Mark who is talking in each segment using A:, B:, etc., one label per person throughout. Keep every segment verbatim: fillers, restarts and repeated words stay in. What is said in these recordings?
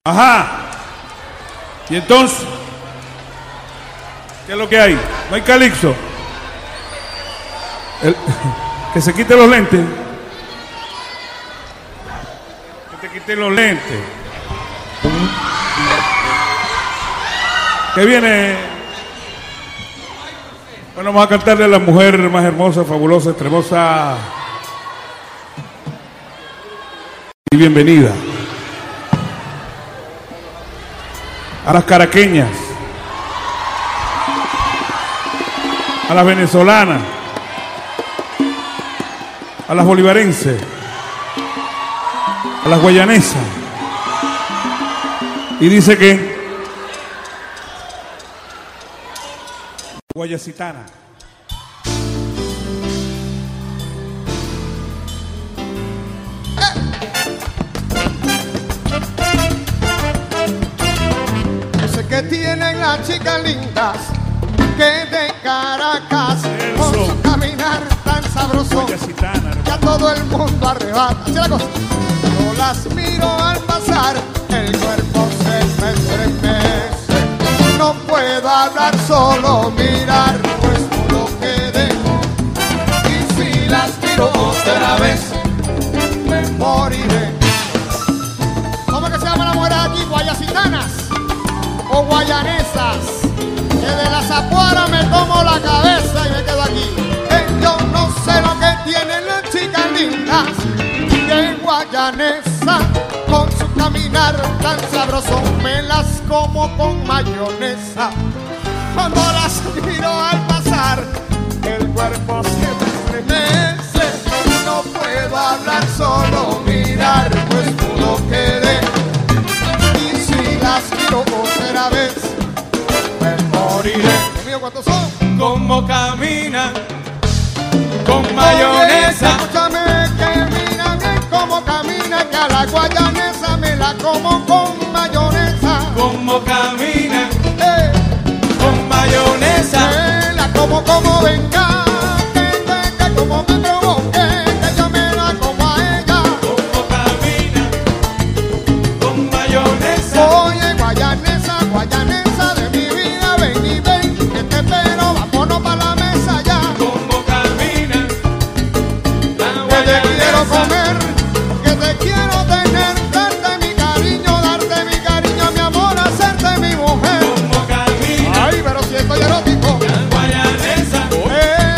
A: Ajá. Y entonces, ¿qué es lo que hay? No hay calipso. El, que se quite los lentes. Que te quite los lentes. Que viene. Bueno, vamos a cantarle a la mujer más hermosa, fabulosa, extremosa y bienvenida. A las caraqueñas, a las venezolanas, a las bolivarenses, a las guayanesas. Y dice que guayacitana.
B: Que tienen las chicas lindas que de Caracas
A: Eso.
B: Con su caminar tan sabroso que a todo el mundo arrebata. Así la cosa. Yo las miro al pasar, el cuerpo se me estremece. No puedo hablar, solo mirar, pues todo lo que dejo. Y si las miro otra vez, me moriré. ¿Cómo que se llama la mujer aquí? Guayacitanas o guayanesas, que de la zapuara me tomo la cabeza y me quedo aquí. Eh, yo no sé lo que tienen las chicas lindas de guayanesa, con su caminar tan sabroso me las como con mayonesa. Cuando las miro al pasar, el cuerpo se me estremece. No puedo hablar, solo mirar, pues todo quedé. Y si las miro otra vez, me moriré. Dios mío, ¿cuántos son?
C: Como caminan con mayonesa.
B: Oye, escúchame que mira bien cómo camina, que a la guayanesa me la como con mayonesa.
C: Como caminan
B: Eh,
C: con mayonesa.
B: me la como como venga, que, que, que como me provoque, que yo me la como a ella.
C: Como caminan con mayonesa.
B: Oye, guayanesa, guayanesa de mi vida, ven y ven, que te espero, vámonos pa' la mesa ya.
C: Como caminan la
B: Que te quiero
C: guayanesa.
B: comer, que te quiero tener, darte mi cariño, darte mi cariño, mi amor, hacerte mi mujer.
C: Como caminan
B: Ay, pero si estoy erótico.
C: la guayanesa.
B: Eh,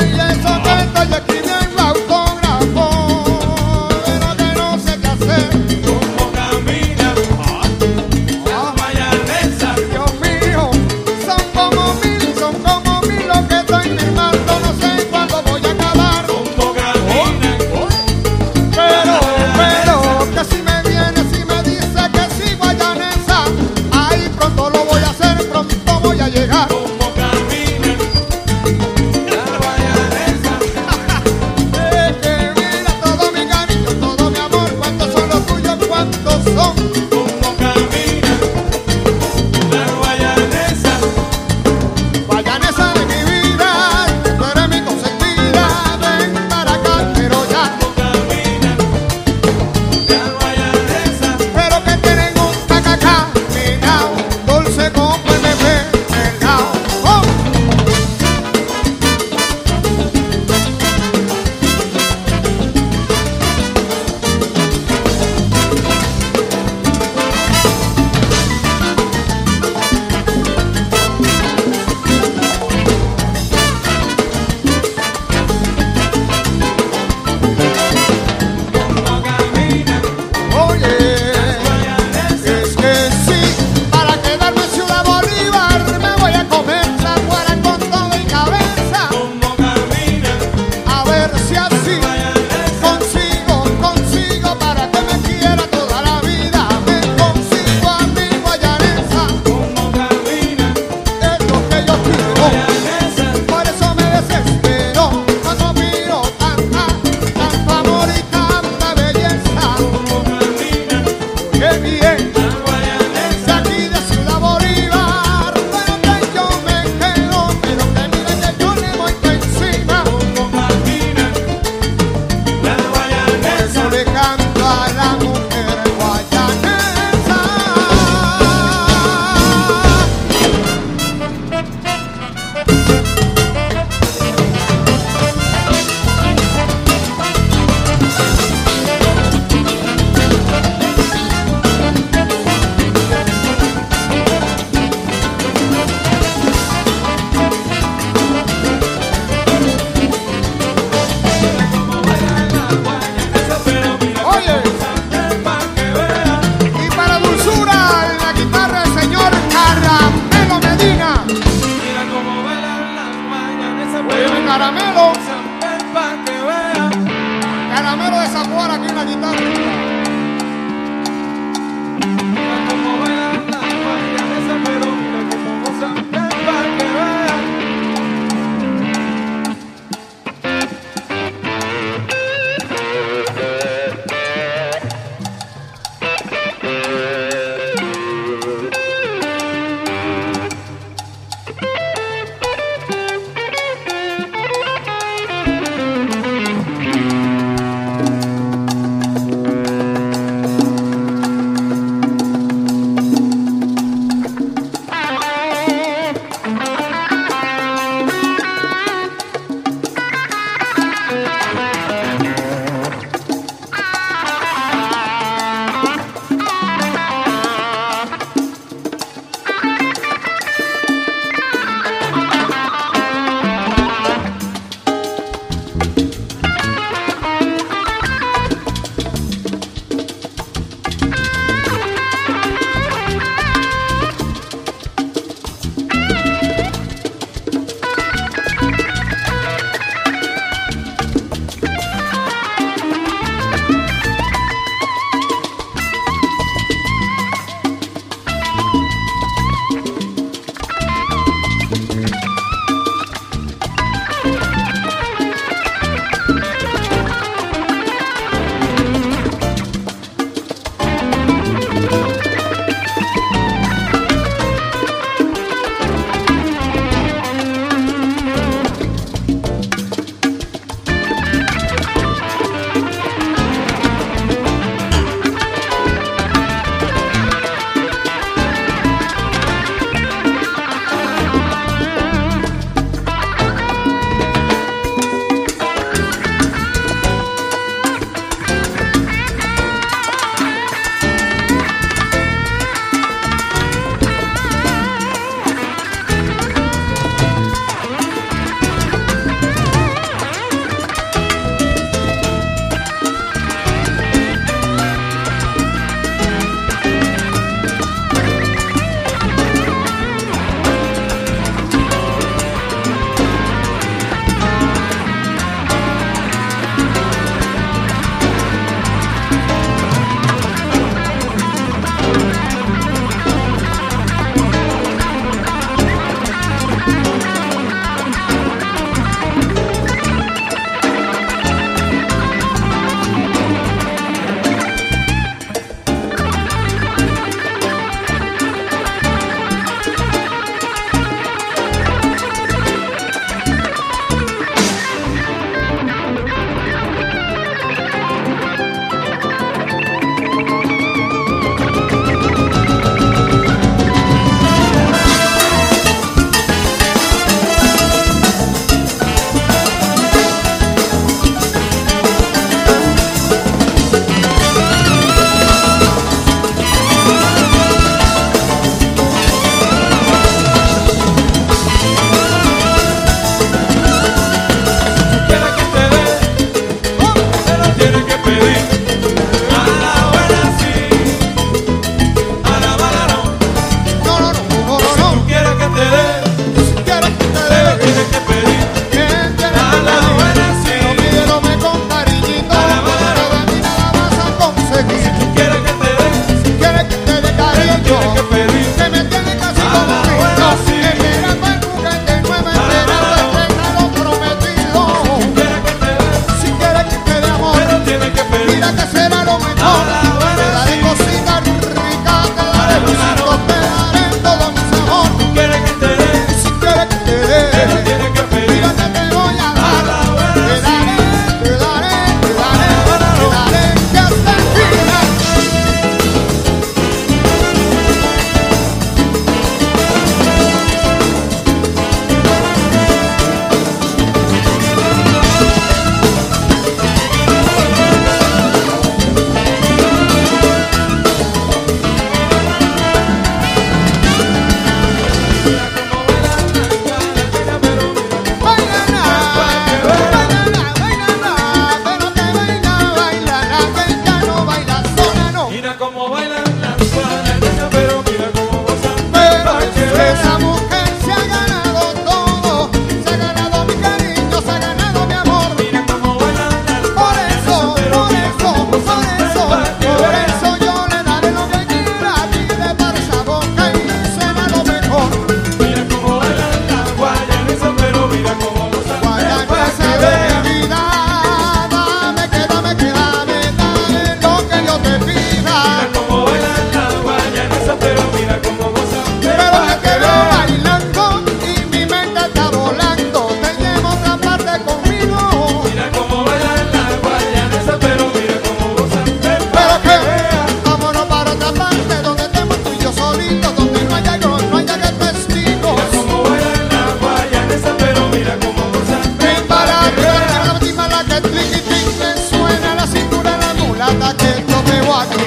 B: mulata que yo me voy aquí.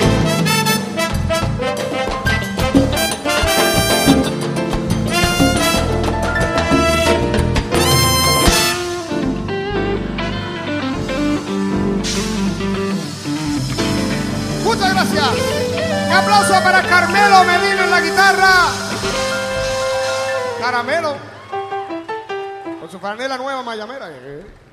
B: Muchas gracias. Un aplauso para Carmelo Medina en la guitarra. Caramelo. Con su franela nueva mayamera.